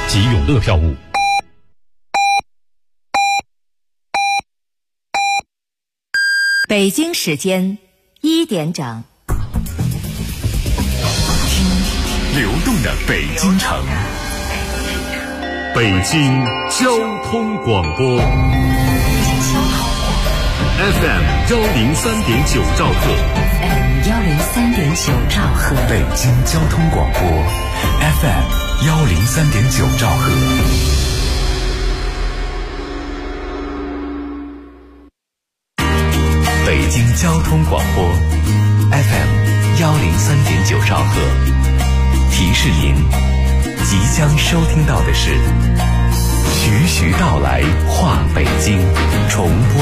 及永乐票务。 北京时间1点整。 流动的北京城，北京交通广播 FM 103.9兆赫， FM 103.9兆赫， 北京交通广播 FM 103.9兆赫。北京交通广播 FM 103.9兆赫。提示您，即将收听到的是徐徐道来话北京重播。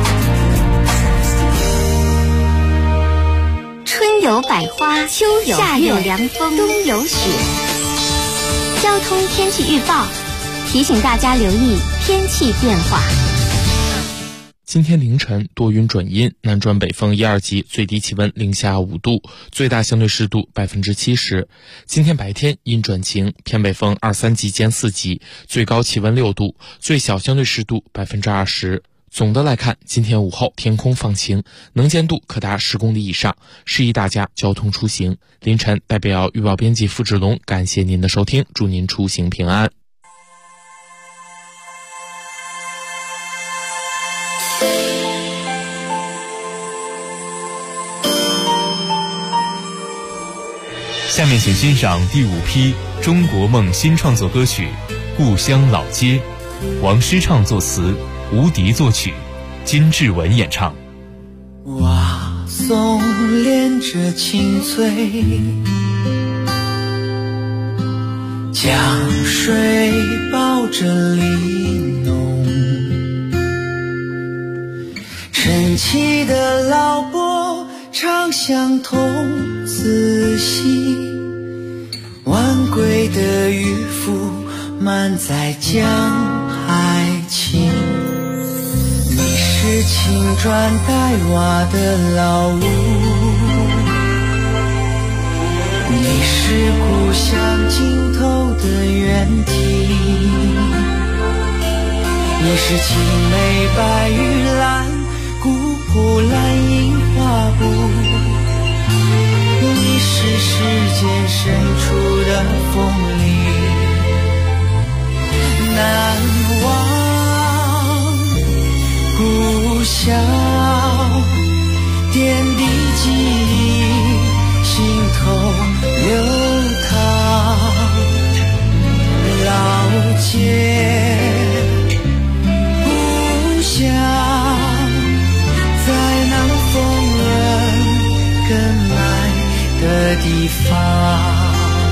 春有百花，秋有夏有凉风，冬有雪。交通天气预报提醒大家留意天气变化。 今天凌晨多云转阴，南转北风1、2级，最低气温零下5度，最大相对湿度70%。今天白天阴转晴，偏北风2、3级兼4级，最高气温6度，最小相对湿度20%。总的来看，今天午后天空放晴，能见度可达10公里以上，适宜大家交通出行。凌晨代表预报编辑付志龙感谢您的收听，祝您出行平安。 下面请欣赏第5批中国梦新创作歌曲《故乡老街》，王诗畅作词，吴迪作曲，金志文演唱。 瓦松连着青翠，江水抱着玲珑，晨起的老伯唱相同，仔细晚归的渔夫满载江海情。你是青砖黛瓦的老屋，你是故乡尽头的原地，你是青梅白玉兰，古朴蓝印花布，你是世间深处的风铃，难忘故乡点滴记忆，心头流淌。老街故乡，在那风人跟来的地方。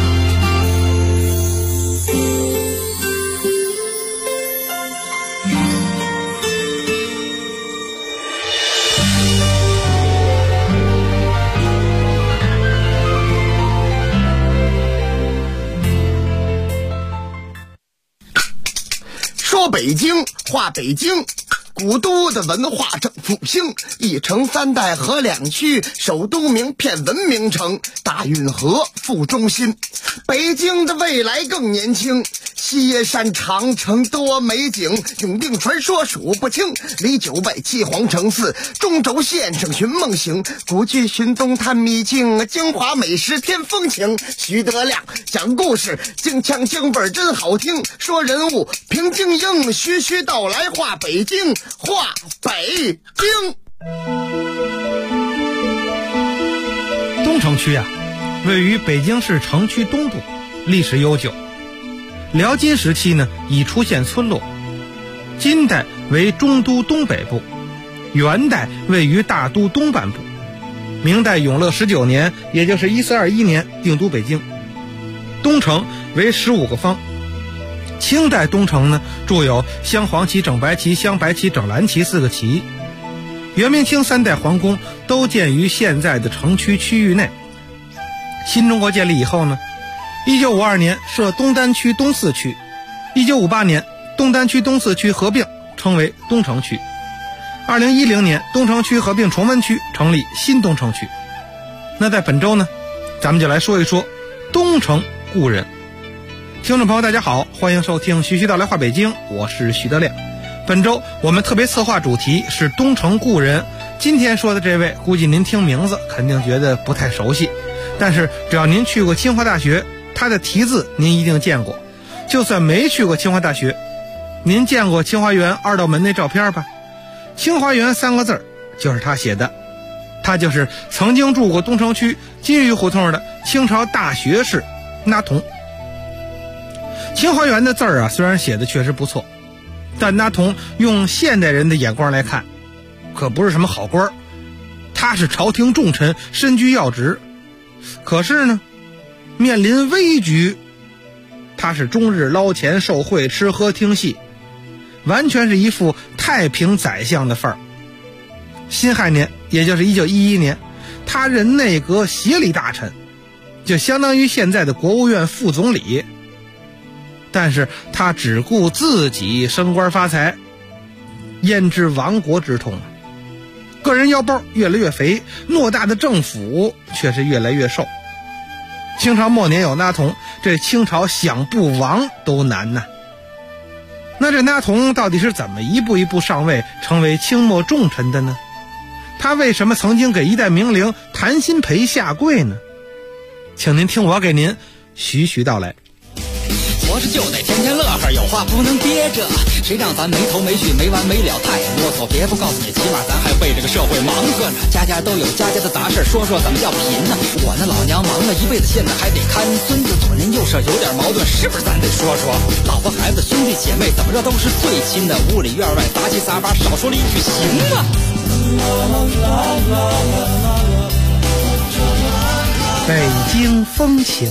说北京话北京，古都的文化正复兴，一城三代合两区，首都名片文明城，大运河副中心。北京的未来更年轻，西山长城多美景，永定传说数不清，离9拜7皇城寺，中轴线上寻梦行，古剧寻踪探秘境，京华美食添风情。徐德亮讲故事，京腔京味真好听，说人物评京英，徐徐道来话北京，话北京。 东城区位于北京市城区东部，历史悠久。辽金时期已出现村落，金代为中都东北部，元代位于大都东半部，明代永乐19年，也就是1421年定都北京。东城为15个方。清代东城筑有镶黄旗、整白旗、镶白旗、整蓝旗4个旗。元明清3代皇宫都建于现在的城区区域内。新中国建立以后1952年设东单区东4区，1958年东单区东4区合并称为东城区，2010年东城区合并崇文区成立新东城区。那在本周咱们就来说一说东城故人。 听众朋友大家好，欢迎收听徐徐道来话北京，我是徐德亮。本周我们特别策划主题是东城故人。今天说的这位估计您听名字肯定觉得不太熟悉，但是只要您去过清华大学，他的题字您一定见过。就算没去过清华大学，您见过清华园二道门那照片吧？清华园3个字就是他写的。他就是曾经住过东城区金鱼胡同的清朝大学士那童。清华园的字啊，虽然写的确实不错，但那童用现代人的眼光来看，可不是什么好官。他是朝廷重臣，身居要职，可是呢，面临危局，他是终日捞钱受贿，吃喝听戏，完全是一副太平宰相的范儿。辛亥年，也就是1911年，他任内阁协理大臣，就相当于现在的国务院副总理。但是他只顾自己升官发财，焉知亡国之痛啊！个人腰包越来越肥，偌大的政府却是越来越瘦。清朝末年有那童，这清朝想不亡都难呐。那这那童到底是怎么一步一步上位，成为清末重臣的呢？他为什么曾经给一代名伶谭鑫培下跪呢？请您听我给您徐徐道来。 活着就得天天乐呵，有话不能憋着，谁让咱没头没绪没完没了，太啰嗦。别不告诉你，起码咱还为这个社会忙活呢。家家都有家家的杂事，说说怎么叫贫呢？我那老娘忙了一辈子，现在还得看孙子，左邻右舍有点矛盾，是不是咱得说说？老婆孩子兄弟姐妹怎么着都是最亲的，屋里院外杂七杂八，少说了一句行吗？ 北京风情。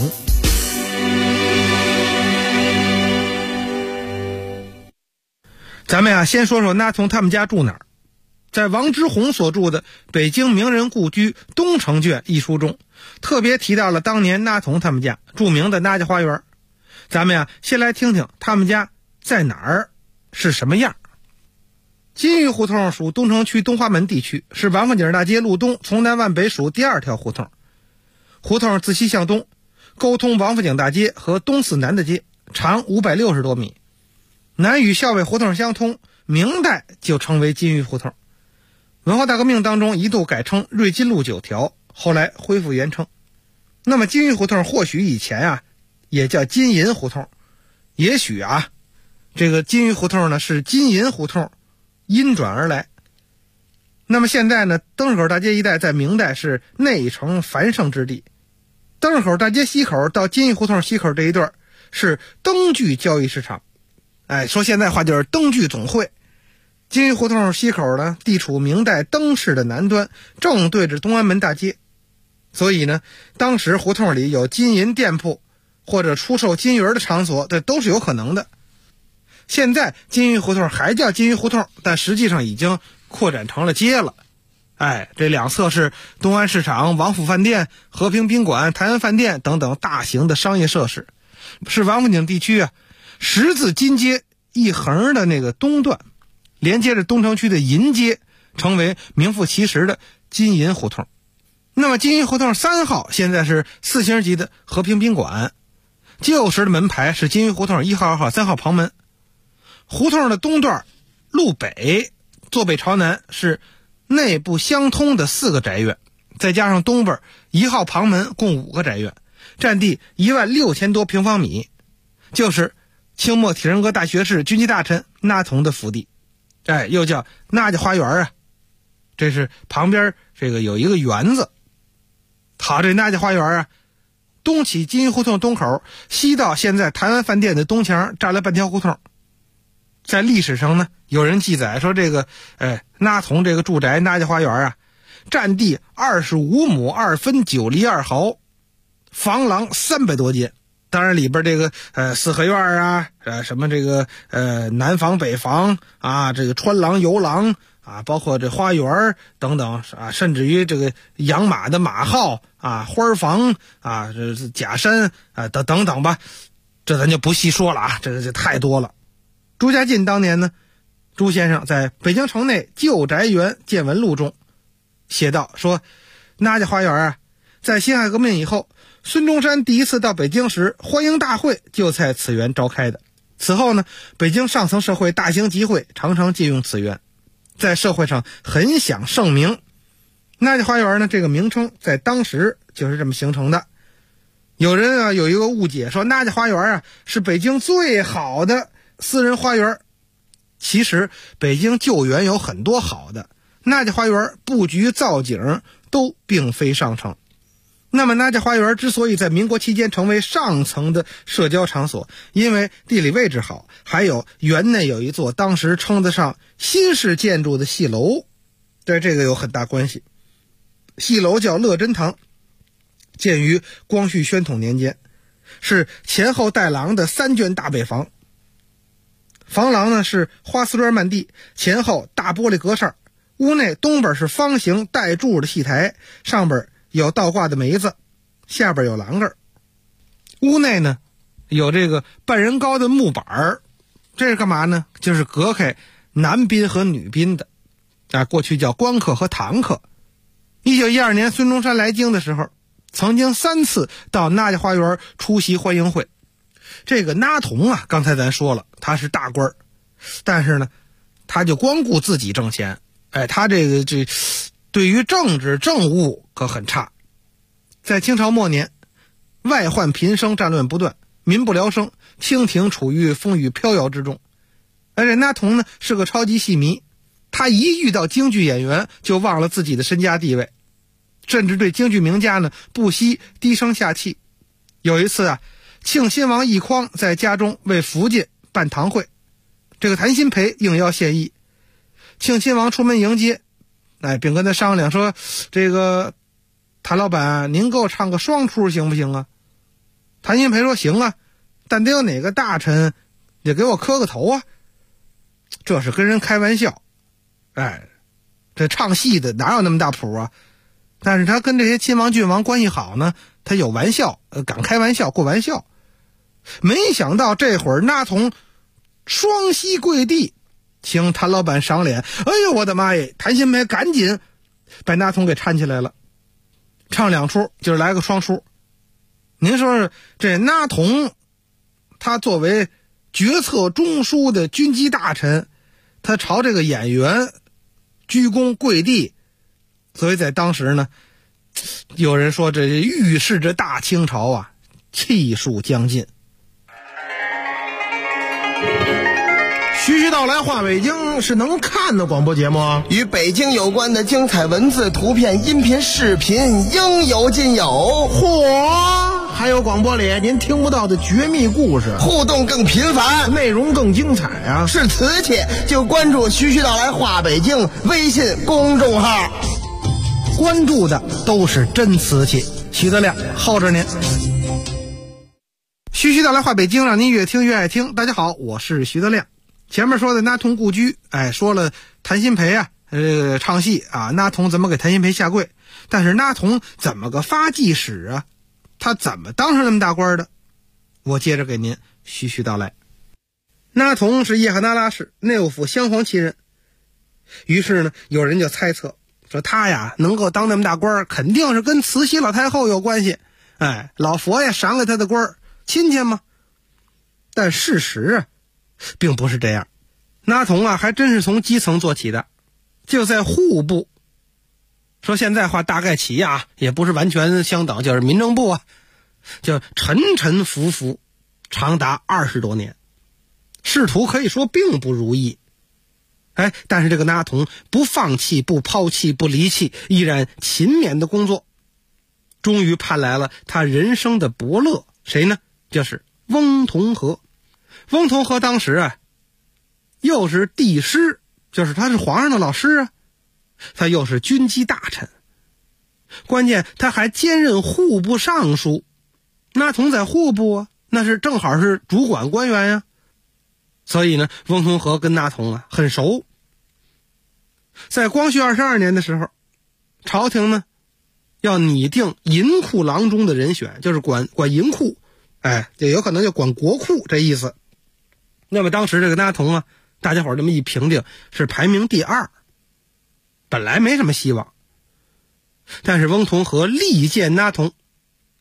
咱们先说说那童他们家住哪儿。在王之宏所著的《北京名人故居东城卷》一书中，特别提到了当年那童他们家著名的那家花园。咱们先来听听他们家在哪儿，是什么样。金鱼胡同属东城区东华门地区，是王府井大街路东从南往北属第2条胡同。胡同自西向东，沟通王府井大街和东四南的街，长560多米。南与校尉胡同相通，明代就称为金鱼胡同。文化大革命当中一度改称瑞金路9条，后来恢复原称。那么金鱼胡同或许以前也叫金银胡同，也许这个金鱼胡同呢是金银胡同因转而来。那么现在呢，灯市口大街一带在明代是内城繁盛之地。灯市口大街西口到金鱼胡同西口这一段是灯具交易市场，说现在话就是灯具总会。金鱼胡同西口呢，地处明代灯市的南端，正对着东安门大街，所以呢，当时胡同里有金银店铺或者出售金鱼的场所，这都是有可能的。现在金鱼胡同还叫金鱼胡同，但实际上已经扩展成了街了。这两侧是东安市场、王府饭店、和平宾馆、台湾饭店等等大型的商业设施，是王府井地区十字金街一横的那个东段，连接着东城区的银街，成为名副其实的金银胡同。那么金银胡同3号现在是4星级的和平宾馆，旧时的门牌是金银胡同1号、2号、3号旁门。胡同的东段路北，坐北朝南，是内部相通的4个宅院，再加上东边1号旁门共5个宅院，占地16000多平方米，就是清末体仁阁大学士、军机大臣那童的府邸。又叫那家花园这是旁边这个有一个园子。好，这那家花园东起金鱼胡同东口，西到现在台湾饭店的东墙，占了半条胡同。在历史上呢，有人记载说这个那童这个住宅那家花园占地25亩2分9厘2毫，房廊300多间。当然里边这个四合院什么这个南房北房这个穿廊游廊包括这花园等等甚至于这个养马的马号花房这假山等等吧，这咱就不细说了这太多了。朱家进当年呢，朱先生在北京城内旧宅园见闻录中写道说，那家花园在辛亥革命以后孙中山第一次到北京时，欢迎大会就在此园召开的。此后呢，北京上层社会大型集会常常借用此园，在社会上很享盛名。那家花园呢，这个名称在当时就是这么形成的。有人啊有一个误解，说那家花园啊是北京最好的私人花园。其实北京旧园有很多好的，那家花园布局造景都并非上乘。那么那家花园之所以在民国期间成为上层的社交场所，因为地理位置好，还有园内有一座当时称得上新式建筑的戏楼，对这个有很大关系。戏楼叫乐真堂，建于光绪宣统年间，是前后带廊的3卷大北房。房廊呢是花丝砖漫地，前后大玻璃格扇，屋内东边是方形带柱的戏台，上边有倒挂的梅子，下边有栏杆。屋内呢有这个半人高的木板，这是干嘛呢？就是隔开男宾和女宾的过去叫官客和堂客。1912年孙中山来京的时候，曾经3次到那家花园出席欢迎会。这个那童啊，刚才咱说了，他是大官，但是呢他就光顾自己挣钱，他这对于政治政务可很差。在清朝末年，外患频生，战乱不断，民不聊生，清廷处于风雨飘摇之中。而且那童呢是个超级戏迷，他一遇到京剧演员就忘了自己的身家地位，甚至对京剧名家呢不惜低声下气。有一次啊，庆亲王奕匡在家中为福晋办堂会，这个谭鑫培应邀献艺。庆亲王出门迎接，并跟他商量说，这个谭老板您给我唱个双出行不行啊？谭鑫培说行啊，但得有哪个大臣也给我磕个头啊。这是跟人开玩笑，这唱戏的哪有那么大谱啊？但是他跟这些亲王郡王关系好呢，他有玩笑，敢开玩笑过玩笑。没想到这会儿那童双膝跪地请谭老板赏脸，哎呦我的妈耶！谭鑫培赶紧把那童给搀起来了，唱2出就是来个双出。您说这那童他作为决策中枢的军机大臣，他朝这个演员鞠躬跪地，所以在当时呢，有人说这预示着大清朝啊气数将尽。 徐徐道来话北京是能看的广播节目啊， 与北京有关的精彩文字、图片、音频、视频应有尽有。 嚯！还有广播里您听不到的绝密故事， 互动更频繁， 内容更精彩啊！ 是瓷器就关注徐徐道来话北京微信公众号， 关注的都是真瓷器。徐德亮候着您。徐徐道来话北京，让您越听越爱听。大家好，我是徐德亮。前面说的那童故居，说了谭鑫培啊，唱戏啊，那童怎么给谭鑫培下跪？但是那童怎么个发迹史啊？他怎么当上那么大官的？我接着给您徐徐道来。那童是叶赫那拉氏内务府镶黄旗人，于是呢，有人就猜测说他呀能够当那么大官，肯定是跟慈禧老太后有关系。老佛爷赏给他的官，亲戚嘛。但事实啊并不是这样，那童啊还真是从基层做起的，就在户部，说现在话大概起啊也不是完全相等，就是民政部啊，就沉沉浮浮长达20多年，仕途可以说并不如意。但是这个那童不放弃，不抛弃，不离弃，依然勤勉的工作，终于盼来了他人生的伯乐，谁呢？就是翁同龢。翁同龢当时啊又是帝师，就是他是皇上的老师啊，他又是军机大臣，关键他还兼任户部尚书。那同在户部啊，那是正好是主管官员呀，所以呢翁同龢跟那童啊很熟。在光绪22年的时候，朝廷呢要拟定银库郎中的人选，就是管银库，也有可能就管国库这意思。那么当时这个那童啊，大家伙这么一评定是排名第2，本来没什么希望。但是翁同龢力荐那童，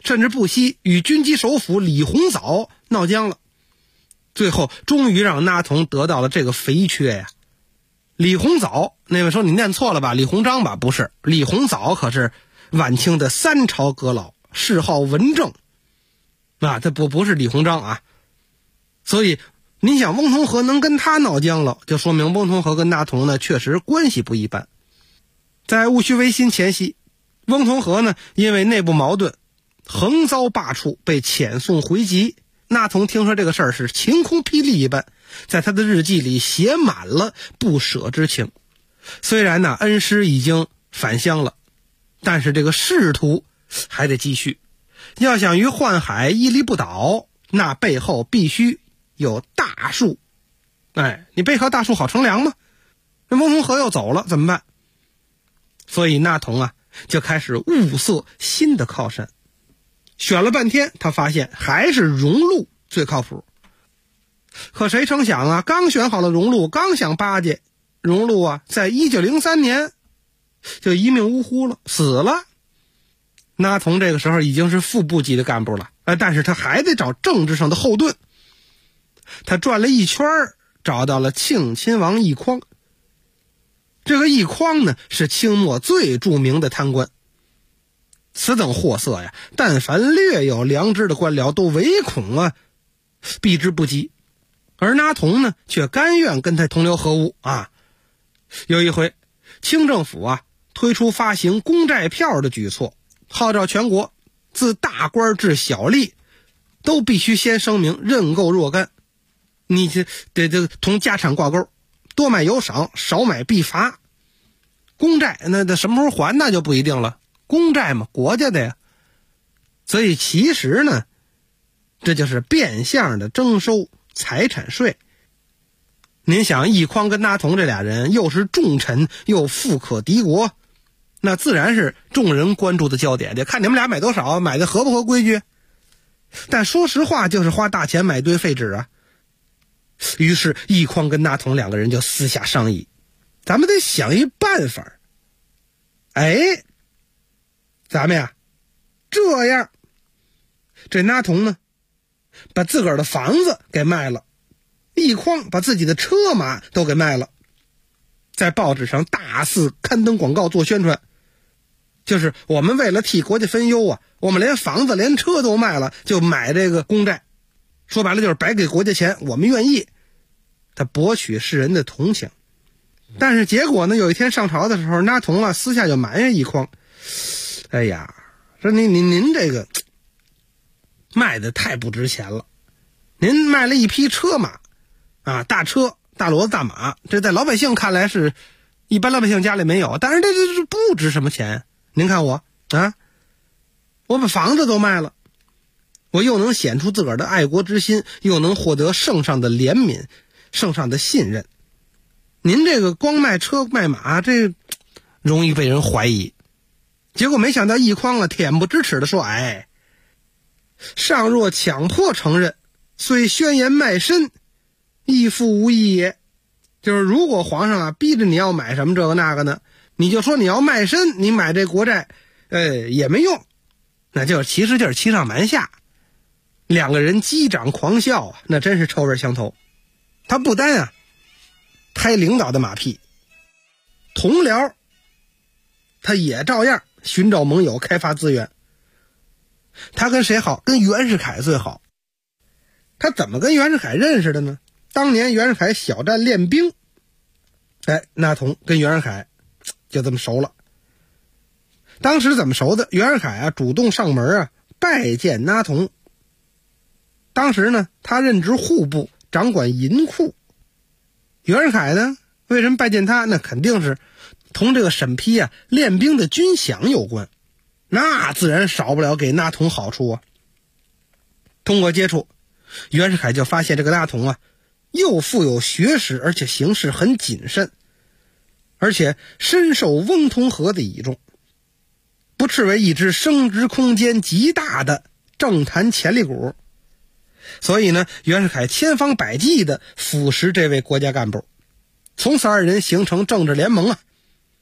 甚至不惜与军机首辅李鸿藻闹僵了。最后终于让那童得到了这个肥缺呀。李鸿藻，那位说你念错了吧，李鸿章吧？不是，李鸿藻可是晚清的3朝阁老，谥号文正啊，这不是李鸿章啊。所以你想翁同龢能跟他闹僵了，就说明翁同龢跟那童呢确实关系不一般。在戊戌维新前夕，翁同龢呢因为内部矛盾横遭罢黜，被遣送回籍。那童听说这个事儿是晴空霹雳一般，在他的日记里写满了不舍之情。虽然呢恩师已经返乡了，但是这个仕途还得继续。要想于宦海屹立不倒，那背后必须有大树。你背靠大树好乘凉吗？那翁同龢又走了怎么办？所以那童就开始物色新的靠山。选了半天，他发现还是荣禄最靠谱。可谁成想刚选好了荣禄，刚想巴结荣禄在1903年就一命呜呼了，死了。那童这个时候已经是副部级的干部了，但是他还得找政治上的后盾。他转了一圈，找到了庆亲王奕匡。这个奕匡呢，是清末最著名的贪官。此等货色呀，但凡略有良知的官僚都唯恐避之不及。而那童呢，却甘愿跟他同流合污有一回，清政府推出发行公债票的举措，号召全国自大官至小吏都必须先声明认购若干，你得同家产挂钩，多买有赏，少买必罚。公债那什么时候还那就不一定了，公债嘛，国家的呀。所以其实呢，这就是变相的征收财产税。您想奕匡跟那童这俩人又是重臣又富可敌国，那自然是众人关注的焦点，得看你们俩买多少，买的合不合规矩。但说实话，就是花大钱买堆废纸于是奕匡跟那童两个人就私下商议，咱们得想一办法。咱们这样，这那童呢把自个儿的房子给卖了，奕匡把自己的车马都给卖了，在报纸上大肆刊登广告做宣传，就是我们为了替国家分忧我们连房子连车都卖了，就买这个公债，说白了就是白给国家钱，我们愿意。他博取世人的同情。但是结果呢，有一天上朝的时候，那童私下就埋怨奕匡，说您这个卖的太不值钱了，您卖了一匹车马大车大骡子大马，这在老百姓看来是一般老百姓家里没有，但是这不值什么钱。您看我我把房子都卖了，我又能显出自个儿的爱国之心，又能获得圣上的怜悯，圣上的信任。您这个光卖车卖马，这容易被人怀疑。结果没想到奕匡恬不知耻地说，上若强迫承认，虽宣言卖身，亦复无益也。就是如果皇上逼着你要买什么这个那个呢，你就说你要卖身，你买这国债也没用。那其实就是欺上瞒下。两个人击掌狂笑那真是臭味相投。他不单拍领导的马屁，同僚他也照样寻找盟友，开发资源。他跟谁好？跟袁世凯最好。他怎么跟袁世凯认识的呢？当年袁世凯小站练兵，那童跟袁世凯就这么熟了。当时怎么熟的？袁世凯主动上门拜见那童。当时呢，他任职户部，掌管银库。袁世凯呢，为什么拜见他？那肯定是同这个审批练兵的军饷有关，那自然少不了给那童好处通过接触，袁世凯就发现这个那童又富有学识，而且行事很谨慎，而且深受翁同龢的倚重，不斥为一支升值空间极大的政坛潜力股。所以呢，袁世凯千方百计地腐蚀这位国家干部，从此二人形成政治联盟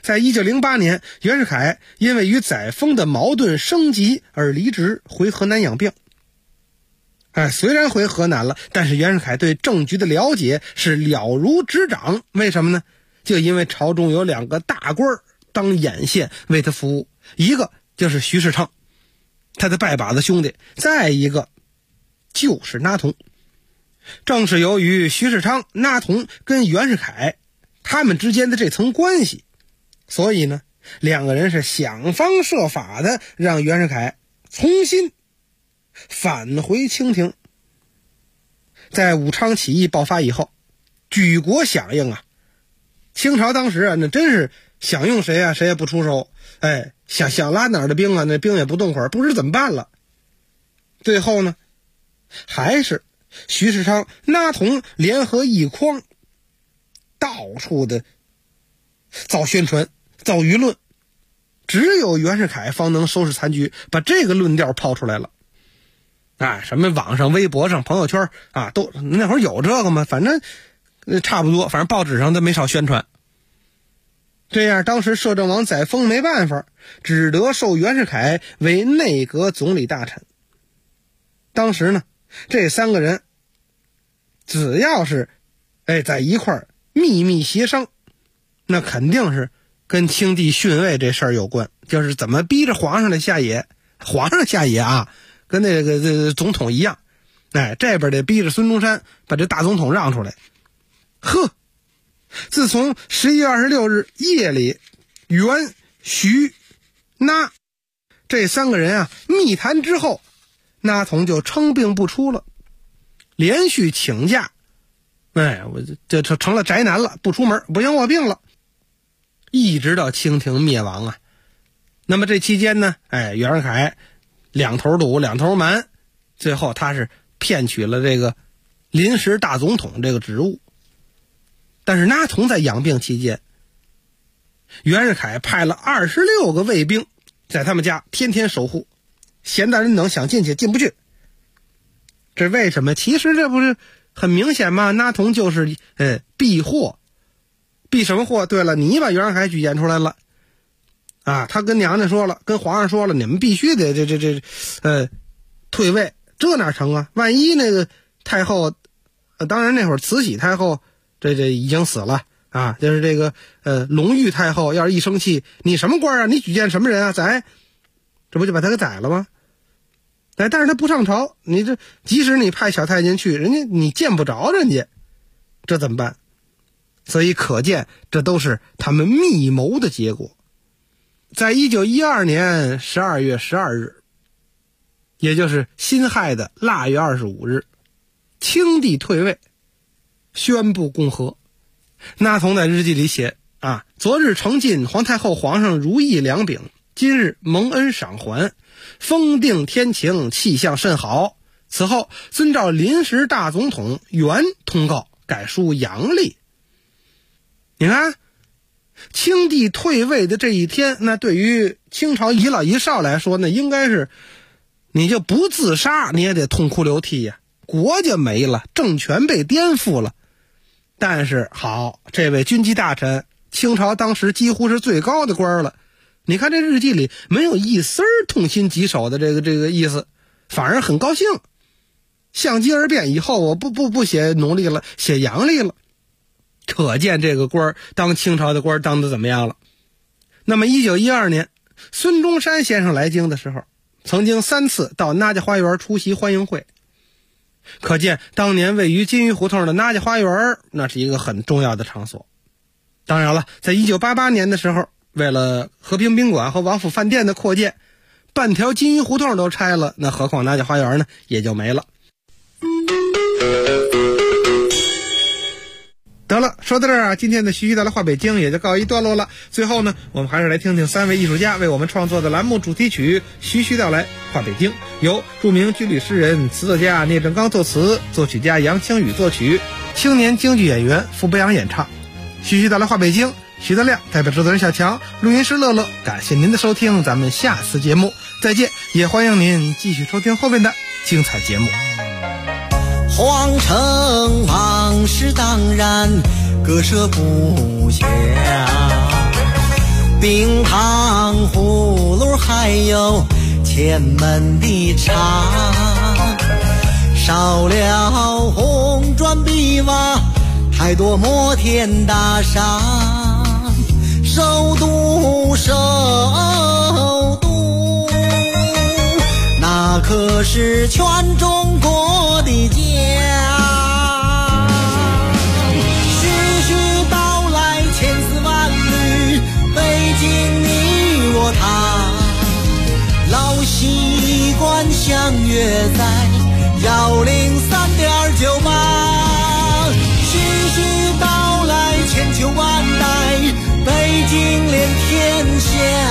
在1908年，袁世凯因为与载沣的矛盾升级而离职回河南养病。虽然回河南了，但是袁世凯对政局的了解是了如指掌。为什么呢？就因为朝中有2个大官当眼线为他服务，一个就是徐世昌，他的拜把子兄弟，再一个就是那童。正是由于徐世昌、那童跟袁世凯他们之间的这层关系，所以呢，2个人是想方设法的让袁世凯重新返回清廷。在武昌起义爆发以后，举国响应啊，清朝当时啊，那真是想用谁啊，谁也不出手。想拉哪儿的兵啊，那兵也不动会儿，不知怎么办了。最后呢，还是徐世昌、那童联合一匡，到处的造宣传、造舆论，只有袁世凯方能收拾残局，把这个论调抛出来了。什么网上、微博上、朋友圈啊，都那会儿有这个吗？反正差不多，反正报纸上都没少宣传。这样，当时摄政王载沣没办法，只得授袁世凯为内阁总理大臣。当时呢，这3个人只要是在一块儿秘密协商，那肯定是跟清帝逊位这事儿有关，就是怎么逼着皇上来下野。皇上下野啊，跟那个总统一样，这边得逼着孙中山把这大总统让出来。自从11月26日夜里，袁、徐、那这3个人啊密谈之后，那童就称病不出了，连续请假，我这成了宅男了，不出门，不行，我病了，一直到清廷灭亡啊。那么这期间呢，袁世凯2头堵2头瞒，最后他是骗取了这个临时大总统这个职务。但是那童在养病期间，袁世凯派了26个卫兵在他们家天天守护，闲的人等想进去进不去。这为什么？其实这不是很明显吗？那童就是避祸。避什么祸？对了，你把袁世凯举荐出来了啊，他跟娘家说了，跟皇上说了，你们必须得退位，这哪成啊？万一那个太后，当然那会儿慈禧太后这已经死了啊，就是这个隆裕太后要是一生气，你什么官啊？你举荐什么人啊？宰，这不就把他给宰了吗？但是他不上朝，你这即使你派小太监去，人家你见不着人家，这怎么办？所以可见这都是他们密谋的结果。在1912年12月12日，也就是辛亥的腊月25日，清帝退位，宣布共和。那童在日记里写啊，昨日承进皇太后皇上如意良饼，今日蒙恩赏还，风定天晴，气象甚好。此后遵照临时大总统原通告，改书阳历。你看清帝退位的这一天，那对于清朝一老一少来说，那应该是你就不自杀你也得痛哭流涕呀，国家没了，政权被颠覆了。但是好，这位军机大臣，清朝当时几乎是最高的官了，你看这日记里没有一丝痛心疾首的这个意思，反而很高兴。相机而变以后，我不写农历了，写阳历了。可见这个官当清朝的官当得怎么样了。那么1912年，孙中山先生来京的时候，曾经3次到那家花园出席欢迎会。可见当年位于金鱼胡同的那家花园，那是一个很重要的场所。当然了，在1988年的时候，为了和平宾馆和王府饭店的扩建，半条金鱼胡同都拆了，那何况那家花园呢，也就没了。得了，说到这儿啊，今天的徐徐道来话北京也就告一段落了。最后呢，我们还是来听听3位艺术家为我们创作的栏目主题曲《徐徐道来话北京》，由著名军旅诗人、词作家聂政刚作词，作曲家杨清宇作曲，青年京剧演员傅北阳演唱。徐徐道来话北京，徐德亮代表制作人小强，录音师乐乐，感谢您的收听，咱们下次节目再见，也欢迎您继续收听后面的精彩节目。 皇城往事当然，割舍不下。 冰糖葫芦还有前门的茶，少了红砖碧瓦，太多摩天大厦。首都首都，那可是全中国的家。徐徐道来千丝万缕，北京你我他，老习惯相约在103.98。徐徐道来千秋万代，北京连天下，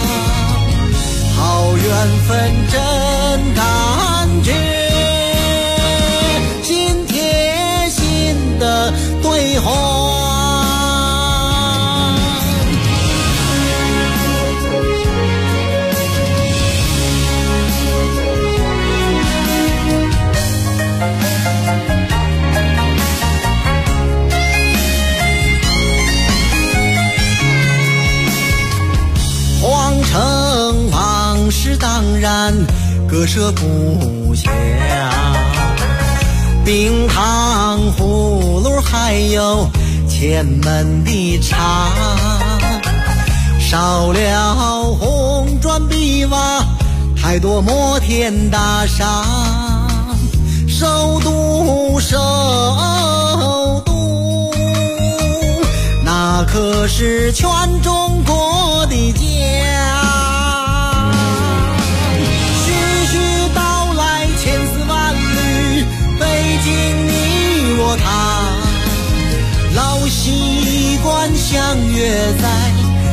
好缘分真感觉，心贴心的对话。城往事当然割舍不下，冰糖葫芦还有前门的茶，少了红砖碧瓦，太多摩天大厦。首都首都，那可是全中国的家。他老习惯相约在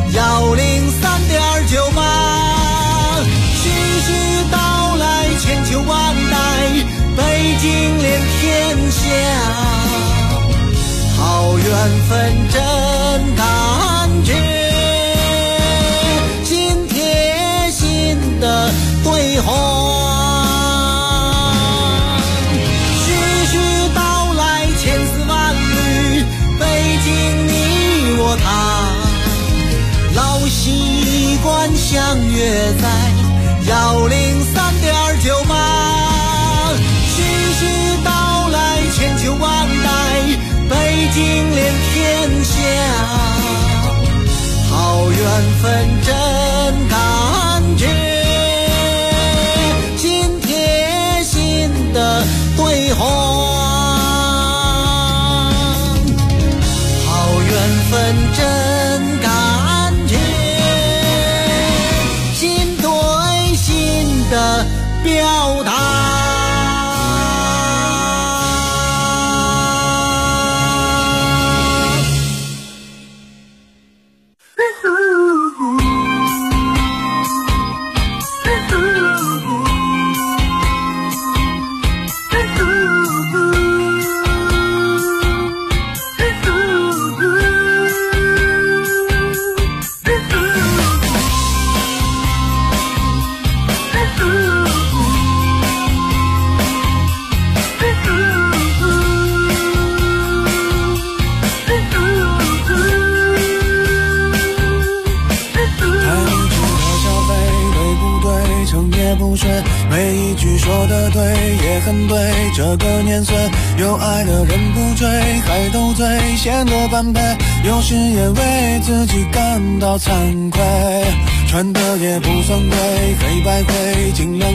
103.98，徐徐道来千秋万代，北京连天下，好缘分真感觉，心贴心的对话。他老习惯相约在103.98，徐徐道来千秋万代，北京连天下，好缘分真感觉，心贴心的对话。缘分真感觉，心对心的表达。 每一句说得对也很对，这个年岁有爱的人不追，还斗嘴显得般配，有时也为自己感到惭愧，穿的也不算贵，黑白灰尽量